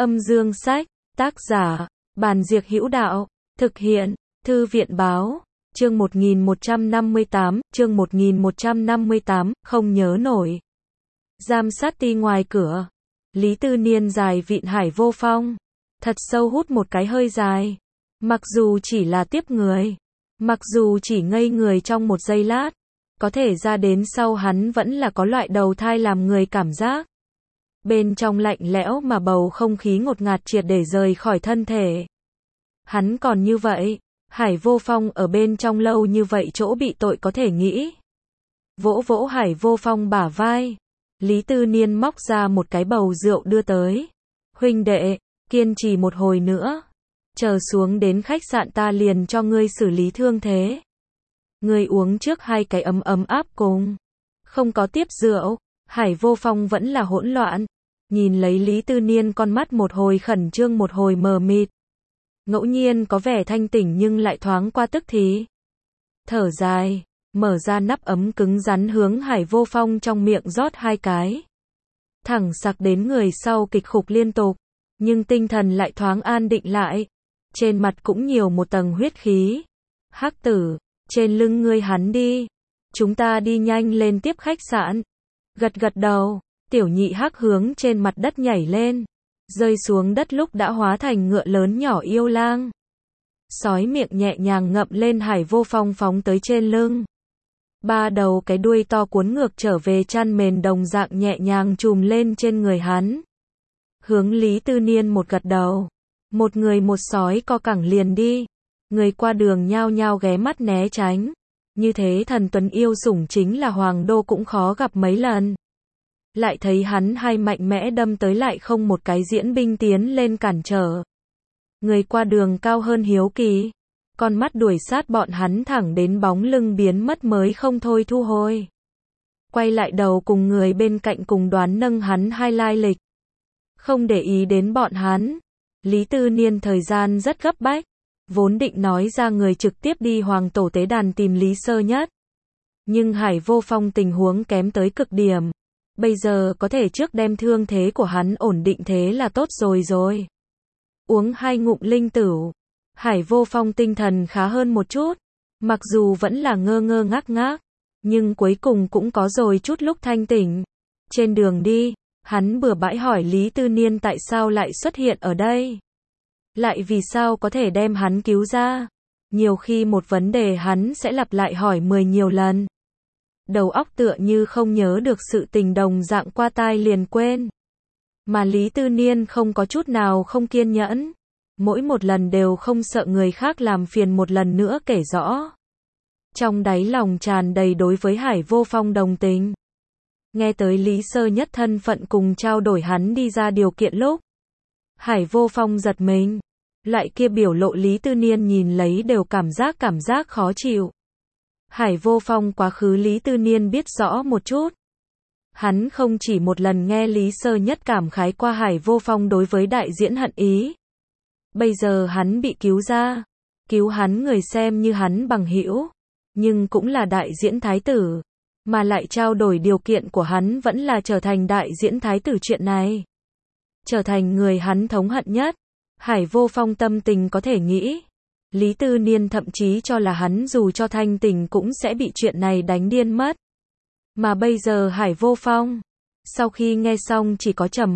Âm dương sách, tác giả, Bàn Diệc Hữu Đạo, thực hiện, Thư viện báo, chương 1158, không nhớ nổi. Giam sát ti ngoài cửa. Lý Tư Niên dài vịn Hải Vô Phong. Thật sâu hút một cái hơi dài. Mặc dù chỉ là tiếp người. Mặc dù chỉ ngây người trong một giây lát. Có thể ra đến sau hắn vẫn là có loại đầu thai làm người cảm giác. Bên trong lạnh lẽo mà bầu không khí ngột ngạt triệt để rời khỏi thân thể. Hắn còn như vậy. Hải Vô Phong ở bên trong lâu như vậy chỗ bị tội có thể nghĩ. Vỗ vỗ Hải Vô Phong bả vai. Lý Tư Niên móc ra một cái bầu rượu đưa tới. Huynh đệ, kiên trì một hồi nữa. Chờ xuống đến khách sạn ta liền cho ngươi xử lý thương thế. Ngươi uống trước hai cái ấm ấm áp cùng. Không có tiếp rượu. Hải Vô Phong vẫn là hỗn loạn. Nhìn lấy Lý Tư Niên con mắt một hồi khẩn trương một hồi mờ mịt. Ngẫu nhiên có vẻ thanh tỉnh nhưng lại thoáng qua tức thì. Thở dài, mở ra nắp ấm cứng rắn hướng Hải Vô Phong trong miệng rót hai cái. Thẳng sặc đến người sau kịch khục liên tục, nhưng tinh thần lại thoáng an định lại. Trên mặt cũng nhiều một tầng huyết khí. Hắc tử, trên lưng ngươi hắn đi. Chúng ta đi nhanh lên tiếp khách sạn. Gật gật đầu, tiểu nhị hắc hướng trên mặt đất nhảy lên. Rơi xuống đất lúc đã hóa thành ngựa lớn nhỏ yêu lang. Sói miệng nhẹ nhàng ngậm lên Hải Vô Phong phóng tới trên lưng. Ba đầu cái đuôi to cuốn ngược trở về chăn mền đồng dạng nhẹ nhàng trùm lên trên người hắn. Hướng Lý Tư Niên một gật đầu. Một người một sói co cẳng liền đi. Người qua đường nhao nhao ghé mắt né tránh. Như thế thần tuấn yêu sủng chính là hoàng đô cũng khó gặp mấy lần. Lại thấy hắn hay mạnh mẽ đâm tới lại không một cái diễn binh tiến lên cản trở. Người qua đường cao hơn hiếu kỳ. Con mắt đuổi sát bọn hắn thẳng đến bóng lưng biến mất mới không thôi thu hồi. Quay lại đầu cùng người bên cạnh cùng đoán nâng hắn hai lai lịch. Không để ý đến bọn hắn. Lý Tư Niên thời gian rất gấp bách. Vốn định nói ra người trực tiếp đi hoàng tổ tế đàn tìm Lý Sơ Nhất. Nhưng Hải Vô Phong tình huống kém tới cực điểm. Bây giờ có thể trước đem thương thế của hắn ổn định thế là tốt rồi. Uống hai ngụm linh tửu. Hải Vô Phong tinh thần khá hơn một chút. Mặc dù vẫn là ngơ ngơ ngác ngác. Nhưng cuối cùng cũng có rồi chút lúc thanh tỉnh. Trên đường đi, hắn bừa bãi hỏi Lý Tư Niên tại sao lại xuất hiện ở đây. Lại vì sao có thể đem hắn cứu ra. Nhiều khi một vấn đề hắn sẽ lặp lại hỏi 10 nhiều lần. Đầu óc tựa như không nhớ được sự tình đồng dạng qua tai liền quên. Mà Lý Tư Niên không có chút nào không kiên nhẫn. Mỗi một lần đều không sợ người khác làm phiền một lần nữa kể rõ. Trong đáy lòng tràn đầy đối với Hải Vô Phong đồng tình. Nghe tới Lý Sơ Nhất thân phận cùng trao đổi hắn đi ra điều kiện lúc. Hải Vô Phong giật mình. Loại kia biểu lộ Lý Tư Niên nhìn lấy đều cảm giác khó chịu. Hải Vô Phong quá khứ Lý Tư Niên biết rõ một chút. Hắn không chỉ một lần nghe Lý Sơ Nhất cảm khái qua Hải Vô Phong đối với đại diễn hận ý. Bây giờ hắn bị cứu ra. Cứu hắn người xem như hắn bằng hữu. Nhưng cũng là đại diễn thái tử. Mà lại trao đổi điều kiện của hắn vẫn là trở thành đại diễn thái tử chuyện này. Trở thành người hắn thống hận nhất. Hải Vô Phong tâm tình có thể nghĩ. Lý Tư Niên thậm chí cho là hắn dù cho thanh tỉnh cũng sẽ bị chuyện này đánh điên mất. Mà bây giờ Hải Vô Phong, sau khi nghe xong chỉ có trầm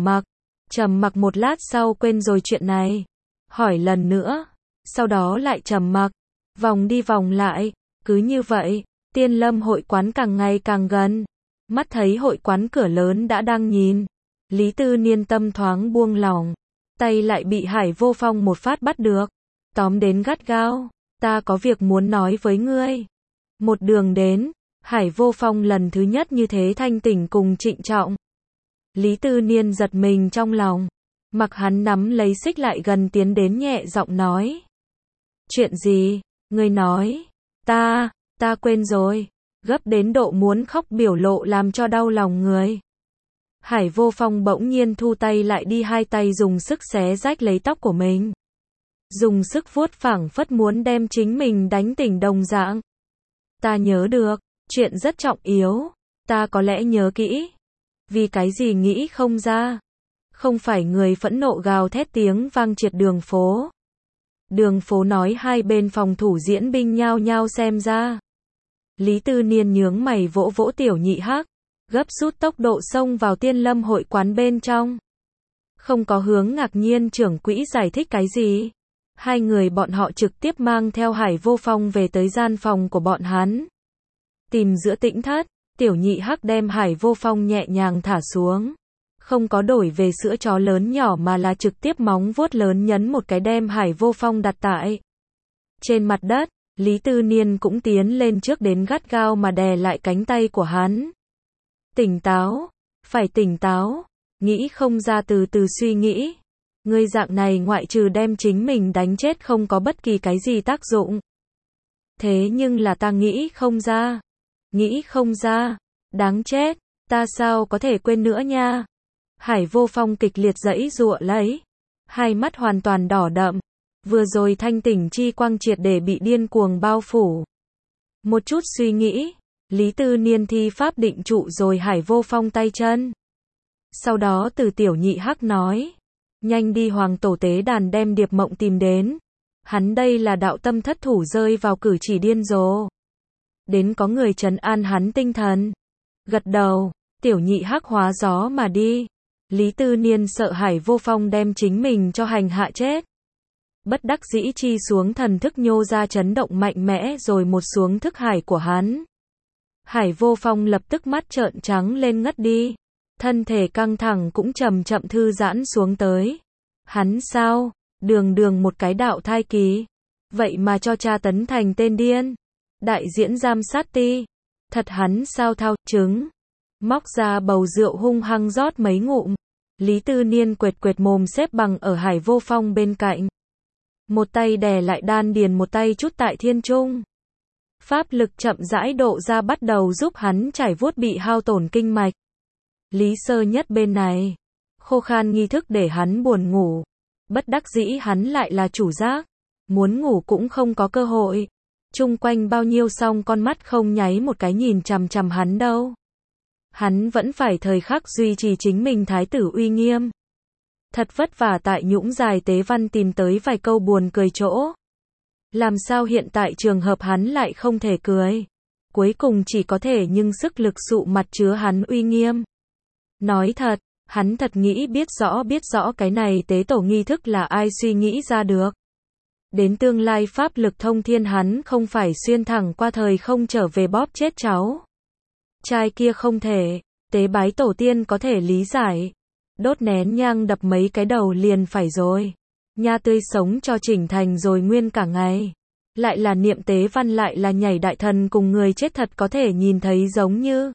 mặc một lát sau quên rồi chuyện này. Hỏi lần nữa, sau đó lại trầm mặc, vòng đi vòng lại, cứ như vậy, Tiên Lâm hội quán càng ngày càng gần. Mắt thấy hội quán cửa lớn đã đang nhìn. Lý Tư Niên tâm thoáng buông lỏng, tay lại bị Hải Vô Phong một phát bắt được. Tóm đến gắt gao, ta có việc muốn nói với ngươi. Một đường đến, Hải Vô Phong lần thứ nhất như thế thanh tỉnh cùng trịnh trọng. Lý Tư Niên giật mình trong lòng. Mặc hắn nắm lấy xích lại gần tiến đến nhẹ giọng nói. Chuyện gì, ngươi nói, ta quên rồi, gấp đến độ muốn khóc biểu lộ làm cho đau lòng người. Hải Vô Phong bỗng nhiên thu tay lại đi hai tay dùng sức xé rách lấy tóc của mình. Dùng sức vuốt phảng phất muốn đem chính mình đánh tỉnh đồng dạng. Ta nhớ được, chuyện rất trọng yếu, ta có lẽ nhớ kỹ. Vì cái gì nghĩ không ra? Không phải người phẫn nộ gào thét tiếng vang triệt đường phố. Đường phố nói hai bên phòng thủ diễn binh nhao nhao xem ra. Lý Tư Niên nhướng mày vỗ vỗ Tiểu Nhị Hắc, gấp rút tốc độ xông vào Tiên Lâm hội quán bên trong. Không có hướng ngạc nhiên trưởng quỹ giải thích cái gì. Hai người bọn họ trực tiếp mang theo Hải Vô Phong về tới gian phòng của bọn hắn. Tìm giữa tĩnh thất, Tiểu Nhị Hắc đem Hải Vô Phong nhẹ nhàng thả xuống. Không có đổi về sữa chó lớn nhỏ mà là trực tiếp móng vuốt lớn nhấn một cái đem Hải Vô Phong đặt tại trên mặt đất. Lý Tư Niên cũng tiến lên trước đến gắt gao mà đè lại cánh tay của hắn. Tỉnh táo, phải tỉnh táo, nghĩ không ra từ từ suy nghĩ. Ngươi dạng này ngoại trừ đem chính mình đánh chết không có bất kỳ cái gì tác dụng. Thế nhưng là ta nghĩ không ra, đáng chết, ta sao có thể quên nữa nha. Hải Vô Phong kịch liệt giãy giụa lấy, hai mắt hoàn toàn đỏ đậm, vừa rồi thanh tỉnh chi quang triệt để bị điên cuồng bao phủ. Một chút suy nghĩ, Lý Tư Niên thi pháp định trụ rồi Hải Vô Phong tay chân. Sau đó từ Tiểu Nhị Hắc nói, nhanh đi Hoàng Tổ tế đàn đem Điệp Mộng tìm đến. Hắn đây là đạo tâm thất thủ rơi vào cử chỉ điên rồ. Đến có người trấn an hắn tinh thần. Gật đầu, Tiểu Nhị Hắc hóa gió mà đi. Lý Tư Niên sợ Hải Vô Phong đem chính mình cho hành hạ chết. Bất đắc dĩ chi xuống thần thức nhô ra chấn động mạnh mẽ rồi một xuống thức hải của hắn. Hải Vô Phong lập tức mắt trợn trắng lên ngất đi. Thân thể căng thẳng cũng chậm chậm thư giãn xuống tới. Hắn sao? Đường một cái đạo thai kỳ. Vậy mà cho tra tấn thành tên điên. Đại diễn giám sát ti. Thật hắn sao thao trứng. Móc ra bầu rượu hung hăng rót mấy ngụm. Lý Tư Niên quệt quệt mồm xếp bằng ở Hải Vô Phong bên cạnh. Một tay đè lại đan điền, một tay chút tại thiên trung. Pháp lực chậm rãi độ ra bắt đầu giúp hắn trải vuốt bị hao tổn kinh mạch. Lý Sơ Nhất bên này, khô khan nghi thức để hắn buồn ngủ. Bất đắc dĩ hắn lại là chủ giác, muốn ngủ cũng không có cơ hội. Chung quanh bao nhiêu song con mắt không nháy một cái nhìn chằm chằm hắn đâu. Hắn vẫn phải thời khắc duy trì chính mình thái tử uy nghiêm. Thật vất vả tại Nhũng Dài Tế Văn tìm tới vài câu buồn cười chỗ. Làm sao hiện tại trường hợp hắn lại không thể cười. Cuối cùng chỉ có thể nhưng sức lực sụ mặt chứa hắn uy nghiêm. Nói thật, hắn thật nghĩ biết rõ cái này tế tổ nghi thức là ai suy nghĩ ra được. Đến tương lai pháp lực thông thiên hắn không phải xuyên thẳng qua thời không trở về bóp chết cháu. Trai kia không thể, tế bái tổ tiên có thể lý giải. Đốt nén nhang đập mấy cái đầu liền phải rồi. Nha tươi sống cho chỉnh thành rồi nguyên cả ngày. Lại là niệm tế văn lại là nhảy đại thần cùng người chết thật có thể nhìn thấy giống như.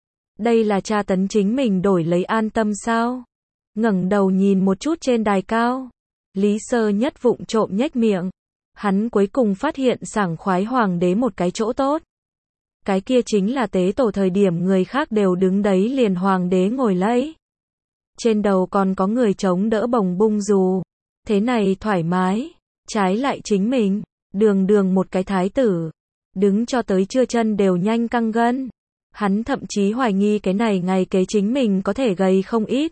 Đây là tra tấn chính mình đổi lấy an tâm sao? Ngẩng đầu nhìn một chút trên đài cao. Lý Sơ Nhất vụng trộm nhếch miệng. Hắn cuối cùng phát hiện sảng khoái hoàng đế một cái chỗ tốt. Cái kia chính là tế tổ thời điểm người khác đều đứng đấy liền hoàng đế ngồi lấy. Trên đầu còn có người chống đỡ bồng bung dù. Thế này thoải mái. Trái lại chính mình, đường một cái thái tử. Đứng cho tới trưa chân đều nhanh căng gân. Hắn thậm chí hoài nghi cái này ngày kế chính mình có thể gầy không ít.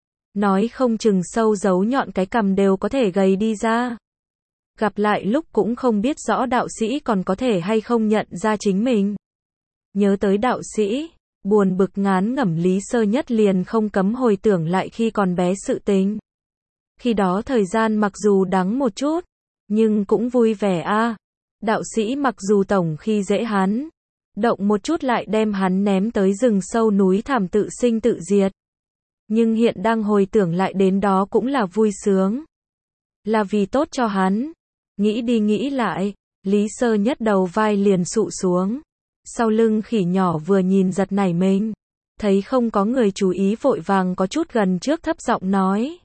Nói không chừng sâu giấu nhọn cái cằm đều có thể gầy đi ra. Gặp lại lúc cũng không biết rõ đạo sĩ còn có thể hay không nhận ra chính mình. Nhớ tới đạo sĩ, buồn bực ngán ngẩm Lý Sơ Nhất liền không cấm hồi tưởng lại khi còn bé sự tình. Khi đó thời gian mặc dù đắng một chút, nhưng cũng vui vẻ a. Đạo sĩ mặc dù tổng khi dễ hắn, động một chút lại đem hắn ném tới rừng sâu núi thảm tự sinh tự diệt. Nhưng hiện đang hồi tưởng lại đến đó cũng là vui sướng. Là vì tốt cho hắn. Nghĩ đi nghĩ lại, Lý Sơ Nhất đầu vai liền sụ xuống. Sau lưng khỉ nhỏ vừa nhìn giật nảy mình. Thấy không có người chú ý vội vàng có chút gần trước thấp giọng nói.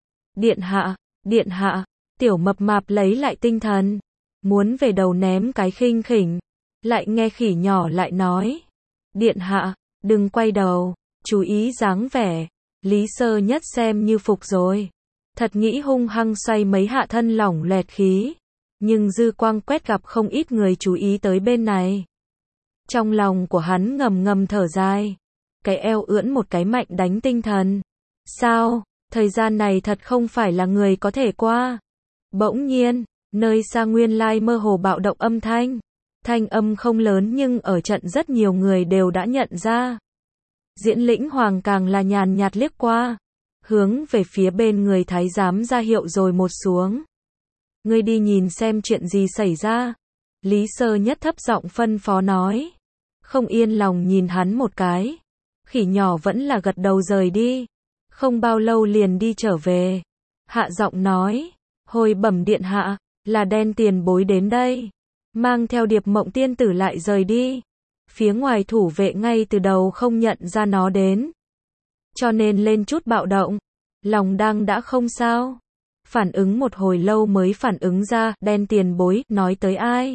Điện hạ, tiểu mập mạp lấy lại tinh thần. Muốn về đầu ném cái khinh khỉnh. Lại nghe khỉ nhỏ lại nói. Điện hạ, đừng quay đầu, chú ý dáng vẻ. Lý Sơ Nhất xem như phục rồi. Thật nghĩ hung hăng xoay mấy hạ thân lỏng lẹt khí. Nhưng dư quang quét gặp không ít người chú ý tới bên này. Trong lòng của hắn ngầm ngầm thở dài. Cái eo ưỡn một cái mạnh đánh tinh thần. Sao? Thời gian này thật không phải là người có thể qua. Bỗng nhiên, nơi xa nguyên lai mơ hồ bạo động âm thanh. Thanh âm không lớn nhưng ở trận rất nhiều người đều đã nhận ra. Diễn Lĩnh Hoàng càng là nhàn nhạt liếc qua, hướng về phía bên người thái giám ra hiệu rồi một xuống. Ngươi đi nhìn xem chuyện gì xảy ra. Lý Sơ Nhất thấp giọng phân phó nói. Không yên lòng nhìn hắn một cái. Khỉ nhỏ vẫn là gật đầu rời đi. Không bao lâu liền đi trở về. Hạ giọng nói. Hồi bẩm điện hạ, là Đen tiền bối đến đây. Mang theo Điệp Mộng tiên tử lại rời đi. Phía ngoài thủ vệ ngay từ đầu không nhận ra nó đến. Cho nên lên chút bạo động. Lòng đang đã không sao. Phản ứng một hồi lâu mới phản ứng ra, Đen tiền bối, nói tới ai?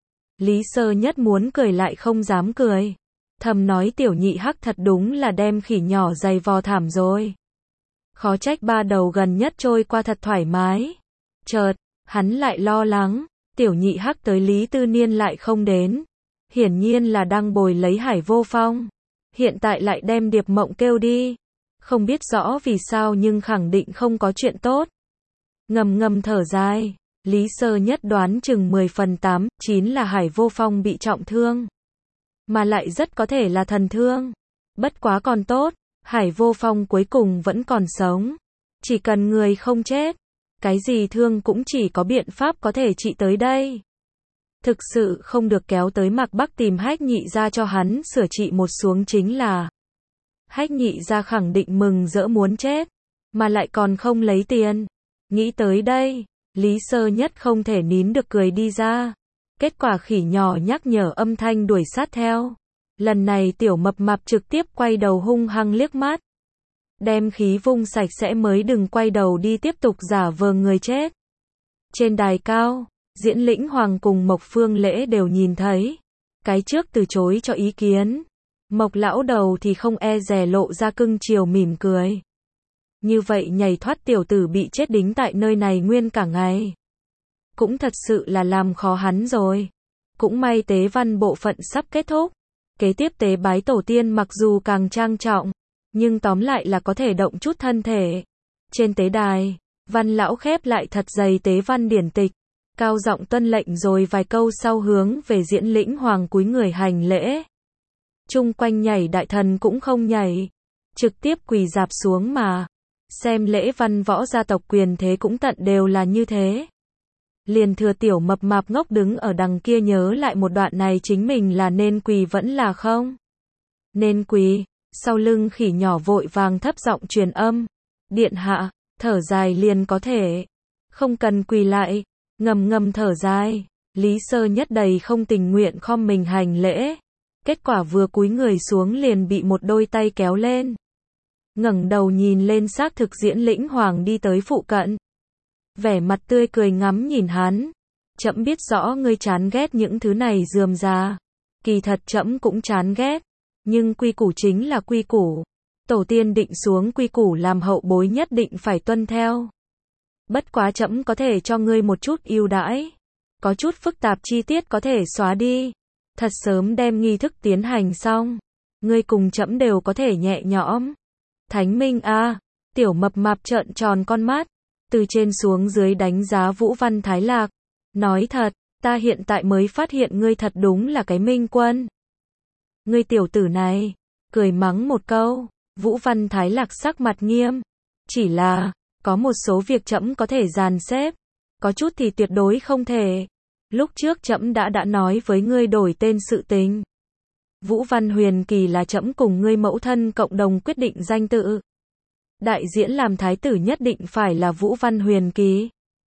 Lý Sơ Nhất muốn cười lại không dám cười. Thầm nói tiểu nhị hắc thật đúng là đem khỉ nhỏ dày vò thảm rồi. Khó trách ba đầu gần nhất trôi qua thật thoải mái. Chợt, hắn lại lo lắng, tiểu nhị hắc tới Lý Tư Niên lại không đến. Hiển nhiên là đang bồi lấy Hải Vô Phong. Hiện tại lại đem Điệp Mộng kêu đi. Không biết rõ vì sao nhưng khẳng định không có chuyện tốt. Ngầm ngầm thở dài. Lý Sơ Nhất đoán chừng 10 phần 8, 9 là Hải Vô Phong bị trọng thương. Mà lại rất có thể là thần thương. Bất quá còn tốt, Hải Vô Phong cuối cùng vẫn còn sống. Chỉ cần người không chết, cái gì thương cũng chỉ có biện pháp có thể trị tới đây. Thực sự không được kéo tới Mạc Bắc tìm Hách Nhị gia cho hắn sửa trị một xuống chính là. Hách Nhị gia khẳng định mừng rỡ muốn chết, mà lại còn không lấy tiền. Nghĩ tới đây, Lý Sơ Nhất không thể nín được cười đi ra. Kết quả khỉ nhỏ nhắc nhở âm thanh đuổi sát theo. Lần này tiểu mập mạp trực tiếp quay đầu hung hăng liếc mắt. Đem khí vung sạch sẽ mới đừng quay đầu đi tiếp tục giả vờ người chết. Trên đài cao, Diễn Lĩnh Hoàng cùng Mộc Phương Lễ đều nhìn thấy. Cái trước từ chối cho ý kiến. Mộc lão đầu thì không e dè lộ ra cưng chiều mỉm cười. Như vậy nhảy thoát tiểu tử bị chết đính tại nơi này nguyên cả ngày. Cũng thật sự là làm khó hắn rồi. Cũng may tế văn bộ phận sắp kết thúc. Kế tiếp tế bái tổ tiên mặc dù càng trang trọng, nhưng tóm lại là có thể động chút thân thể. Trên tế đài, văn lão khép lại thật dày tế văn điển tịch. Cao giọng tuân lệnh rồi vài câu sau hướng về Diễn Lĩnh Hoàng cúi người hành lễ. Chung quanh nhảy đại thần cũng không nhảy. Trực tiếp quỳ dạp xuống mà. Xem lễ văn võ gia tộc quyền thế cũng tận đều là như thế. Liền thừa tiểu mập mạp ngốc đứng ở đằng kia nhớ lại một đoạn này chính mình là nên quỳ vẫn là không. Nên quỳ, sau lưng khỉ nhỏ vội vàng thấp giọng truyền âm. Điện hạ, thở dài liền có thể. Không cần quỳ lại, ngầm ngầm thở dài. Lý Sơ Nhất đầy không tình nguyện khom mình hành lễ. Kết quả vừa cúi người xuống liền bị một đôi tay kéo lên. Ngẩng đầu nhìn lên xác thực Diễn Lĩnh Hoàng đi tới phụ cận. Vẻ mặt tươi cười ngắm nhìn hắn. Trẫm biết rõ ngươi chán ghét những thứ này rườm rà. Kỳ thật trẫm cũng chán ghét. Nhưng quy củ chính là quy củ. Tổ tiên định xuống quy củ làm hậu bối nhất định phải tuân theo. Bất quá trẫm có thể cho ngươi một chút ưu đãi. Có chút phức tạp chi tiết có thể xóa đi. Thật sớm đem nghi thức tiến hành xong. Ngươi cùng trẫm đều có thể nhẹ nhõm. Thánh Minh a, tiểu mập mạp trợn tròn con mắt. Từ trên xuống dưới đánh giá Vũ Văn Thái Lạc. Nói thật, ta hiện tại mới phát hiện ngươi thật đúng là cái minh quân. Ngươi tiểu tử này, cười mắng một câu. Vũ Văn Thái Lạc sắc mặt nghiêm. Chỉ là, có một số việc trẫm có thể dàn xếp. Có chút thì tuyệt đối không thể. Lúc trước trẫm đã nói với ngươi đổi tên sự tình. Vũ Văn Huyền Kỳ là trẫm cùng ngươi mẫu thân cộng đồng quyết định danh tự. Đại diễn làm thái tử nhất định phải là Vũ Văn Huyền Kỳ.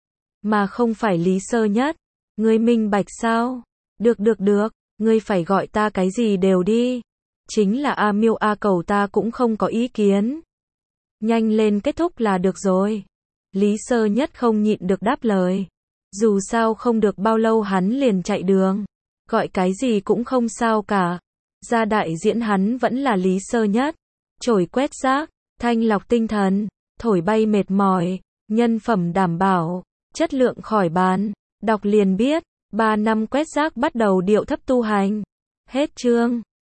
Mà không phải Lý Sơ Nhất. Ngươi minh bạch sao? Được, ngươi phải gọi ta cái gì đều đi. Chính là A Miêu A Cầu ta cũng không có ý kiến. Nhanh lên kết thúc là được rồi. Lý Sơ Nhất không nhịn được đáp lời. Dù sao không được bao lâu hắn liền chạy đường. Gọi cái gì cũng không sao cả. Ra đại diễn hắn vẫn là Lý Sơ Nhất. Chổi quét rác, thanh lọc tinh thần, thổi bay mệt mỏi, nhân phẩm đảm bảo, chất lượng khỏi bàn. Đọc liền biết, 3 năm quét rác bắt đầu điệu thấp tu hành. Hết chương.